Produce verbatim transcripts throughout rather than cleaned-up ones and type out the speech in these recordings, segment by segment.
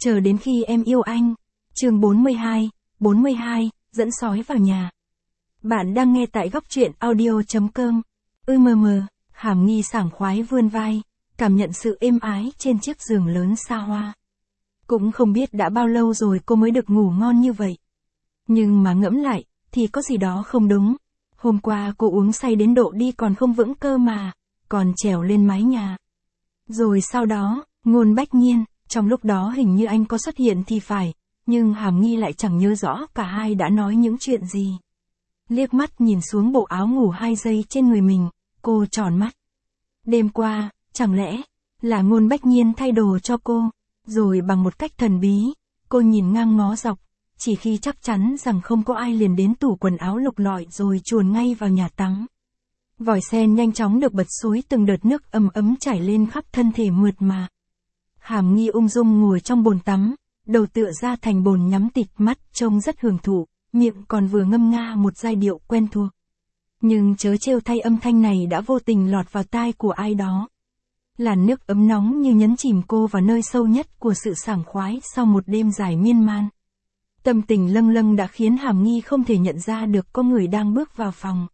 Chờ đến khi em yêu anh. Chương bốn mươi hai, bốn mươi hai, dẫn sói vào nhà. Bạn đang nghe tại góc truyện audio chấm com. Ừm, Hàm Nghi sảng khoái vươn vai, cảm nhận sự êm ái trên chiếc giường lớn xa hoa. Cũng không biết đã bao lâu rồi cô mới được ngủ ngon như vậy. Nhưng mà ngẫm lại, thì có gì đó không đúng. Hôm qua cô uống say đến độ đi còn không vững cơ mà, còn trèo lên mái nhà. Rồi sau đó, Ngôn Bách Nhiên, trong lúc đó hình như anh có xuất hiện thì phải, nhưng Hàm Nghi lại chẳng nhớ rõ cả hai đã nói những chuyện gì. Liếc mắt nhìn xuống bộ áo ngủ hai giây trên người mình, cô tròn mắt. Đêm qua, chẳng lẽ là Ngôn Bách Nhiên thay đồ cho cô, rồi bằng một cách thần bí, cô nhìn ngang ngó dọc, chỉ khi chắc chắn rằng không có ai liền đến tủ quần áo lục lọi rồi chuồn ngay vào nhà tắm. Vòi sen nhanh chóng được bật xối, từng đợt nước ấm ấm chảy lên khắp thân thể mượt mà. Hàm Nghi ung dung ngồi trong bồn tắm, đầu tựa ra thành bồn nhắm tịt mắt trông rất hưởng thụ, miệng còn vừa ngâm nga một giai điệu quen thuộc. Nhưng chớ trêu thay, âm thanh này đã vô tình lọt vào tai của ai đó. Làn nước ấm nóng như nhấn chìm cô vào nơi sâu nhất của sự sảng khoái sau một đêm dài miên man. Tâm tình lâng lâng đã khiến Hàm Nghi không thể nhận ra được có người đang bước vào phòng.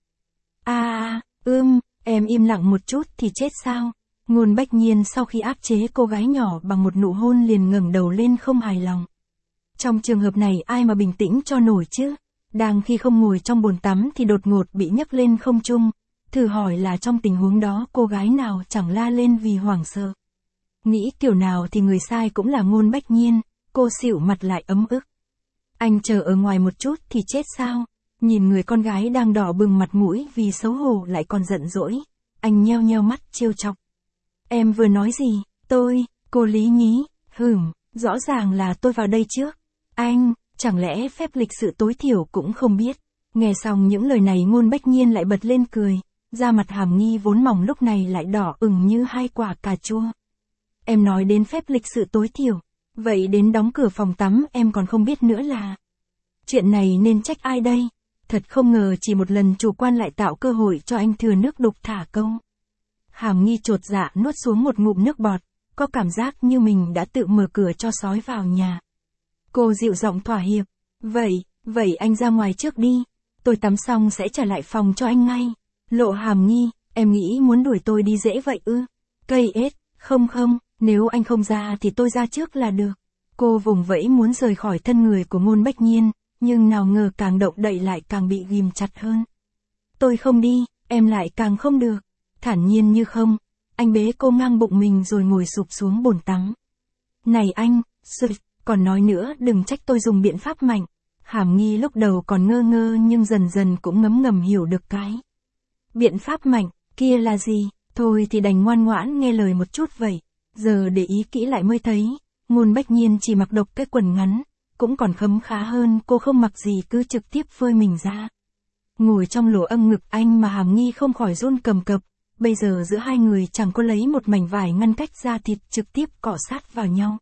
A a, ưm, em im lặng một chút thì chết sao? Ngôn Bách Nhiên sau khi áp chế cô gái nhỏ bằng một nụ hôn liền ngẩng đầu lên không hài lòng. Trong trường hợp này ai mà bình tĩnh cho nổi chứ? Đang khi không ngồi trong bồn tắm thì đột ngột bị nhấc lên không trung. Thử hỏi là trong tình huống đó cô gái nào chẳng la lên vì hoảng sợ. Nghĩ kiểu nào thì người sai cũng là Ngôn Bách Nhiên, cô xỉu mặt lại ấm ức. Anh chờ ở ngoài một chút thì chết sao? Nhìn người con gái đang đỏ bừng mặt mũi vì xấu hổ lại còn giận dỗi, anh nheo nheo mắt trêu chọc. Em vừa nói gì? Tôi, cô Lý nhí, hửm, rõ ràng là tôi vào đây trước. Anh, chẳng lẽ phép lịch sự tối thiểu cũng không biết? Nghe xong những lời này Ngôn Bách Nhiên lại bật lên cười, da mặt Hàm Nghi vốn mỏng lúc này lại đỏ ửng như hai quả cà chua. Em nói đến phép lịch sự tối thiểu, vậy đến đóng cửa phòng tắm em còn không biết nữa là... Chuyện này nên trách ai đây? Thật không ngờ chỉ một lần chủ quan lại tạo cơ hội cho anh thừa nước đục thả câu. Hàm Nghi chột dạ nuốt xuống một ngụm nước bọt, có cảm giác như mình đã tự mở cửa cho sói vào nhà. Cô dịu giọng thỏa hiệp. Vậy, vậy anh ra ngoài trước đi. Tôi tắm xong sẽ trả lại phòng cho anh ngay. Lộ Hàm Nghi, em nghĩ muốn đuổi tôi đi dễ vậy ư? Cây ết, không không, nếu anh không ra thì tôi ra trước là được. Cô vùng vẫy muốn rời khỏi thân người của Ngôn Bách Nhiên, nhưng nào ngờ càng động đậy lại càng bị ghìm chặt hơn. Tôi không đi, em lại càng không được. Thản nhiên như không, anh bế cô ngang bụng mình rồi ngồi sụp xuống bồn tắm. Này anh, sực, còn nói nữa đừng trách tôi dùng biện pháp mạnh. Hàm Nghi lúc đầu còn ngơ ngơ nhưng dần dần cũng ngấm ngầm hiểu được cái. Biện pháp mạnh, kia là gì? Thôi thì đành ngoan ngoãn nghe lời một chút vậy. Giờ để ý kỹ lại mới thấy, Ngôn Bách Nhiên chỉ mặc độc cái quần ngắn, cũng còn khấm khá hơn cô không mặc gì cứ trực tiếp phơi mình ra. Ngồi trong lỗ âm ngực anh mà Hàm Nghi không khỏi run cầm cập. Bây giờ giữa hai người chẳng có lấy một mảnh vải ngăn cách da thịt trực tiếp cọ sát vào nhau.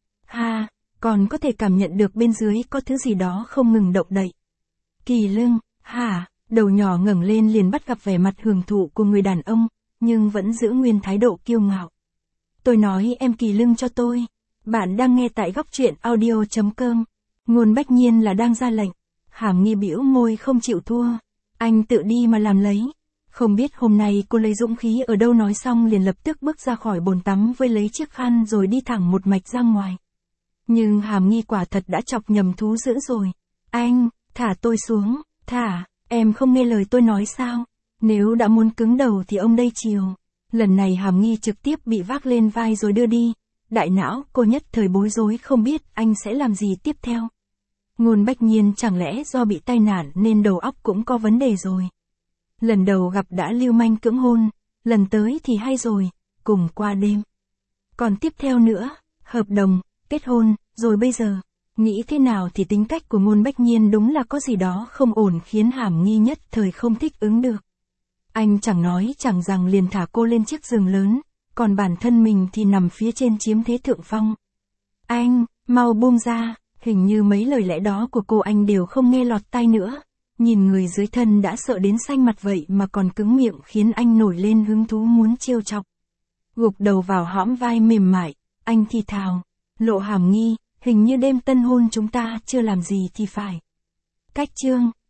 Ha, còn có thể cảm nhận được bên dưới có thứ gì đó không ngừng động đậy. Kỳ lưng, hả, đầu nhỏ ngẩng lên liền bắt gặp vẻ mặt hưởng thụ của người đàn ông, nhưng vẫn giữ nguyên thái độ kiêu ngạo. Tôi nói em kỳ lưng cho tôi. Bạn đang nghe tại góc truyện audio chấm com. Ngôn Bách Nhiên là đang ra lệnh. Hàm Nghi bĩu môi không chịu thua. Anh tự đi mà làm lấy. Không biết hôm nay cô lấy dũng khí ở đâu, nói xong liền lập tức bước ra khỏi bồn tắm với lấy chiếc khăn rồi đi thẳng một mạch ra ngoài. Nhưng Hàm Nghi quả thật đã chọc nhầm thú dữ rồi. Anh, thả tôi xuống, thả, em không nghe lời tôi nói sao? Nếu đã muốn cứng đầu thì ông đây chiều. Lần này Hàm Nghi trực tiếp bị vác lên vai rồi đưa đi. Đại não cô nhất thời bối rối không biết anh sẽ làm gì tiếp theo. Ngôn Bách Nhiên chẳng lẽ do bị tai nạn nên đầu óc cũng có vấn đề rồi. Lần đầu gặp đã lưu manh cưỡng hôn, lần tới thì hay rồi, cùng qua đêm. Còn tiếp theo nữa, hợp đồng, kết hôn, rồi bây giờ, nghĩ thế nào thì tính cách của Ngôn Bách Nhiên đúng là có gì đó không ổn khiến Hàm Nghi nhất thời không thích ứng được. Anh chẳng nói chẳng rằng liền thả cô lên chiếc giường lớn, còn bản thân mình thì nằm phía trên chiếm thế thượng phong. Anh, mau buông ra, hình như mấy lời lẽ đó của cô anh đều không nghe lọt tai nữa. Nhìn người dưới thân đã sợ đến xanh mặt vậy mà còn cứng miệng khiến anh nổi lên hứng thú muốn trêu chọc. Gục đầu vào hõm vai mềm mại, anh thì thào, Lộ Hàm Nghi, Hình như đêm tân hôn chúng ta chưa làm gì thì phải. Cách chương